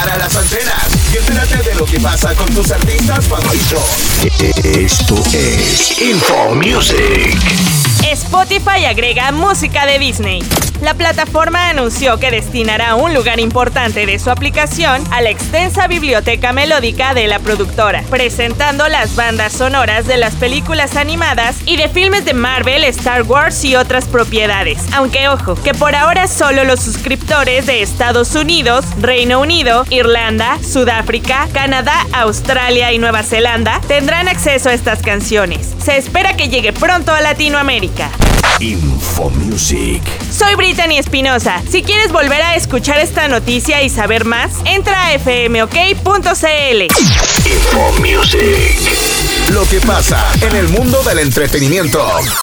para las antenas y entérate de lo que pasa con tus artistas favoritos. Esto es Info Music. Spotify agrega música de Disney. La plataforma anunció que destinará un lugar importante de su aplicación a la extensa biblioteca melódica de la productora, presentando las bandas sonoras de las películas animadas y de filmes de Marvel, Star Wars y otras propiedades. Aunque ojo, que por ahora solo los suscriptores de Estados Unidos, Reino Unido, Irlanda, Sudáfrica, Canadá, Australia y Nueva Zelanda tendrán acceso a estas canciones. Se espera que llegue pronto a Latinoamérica. Info Music. Soy Brittany Espinosa. Si quieres volver a escuchar esta noticia y saber más, entra a fmok.cl. Info Music. Lo que pasa en el mundo del entretenimiento.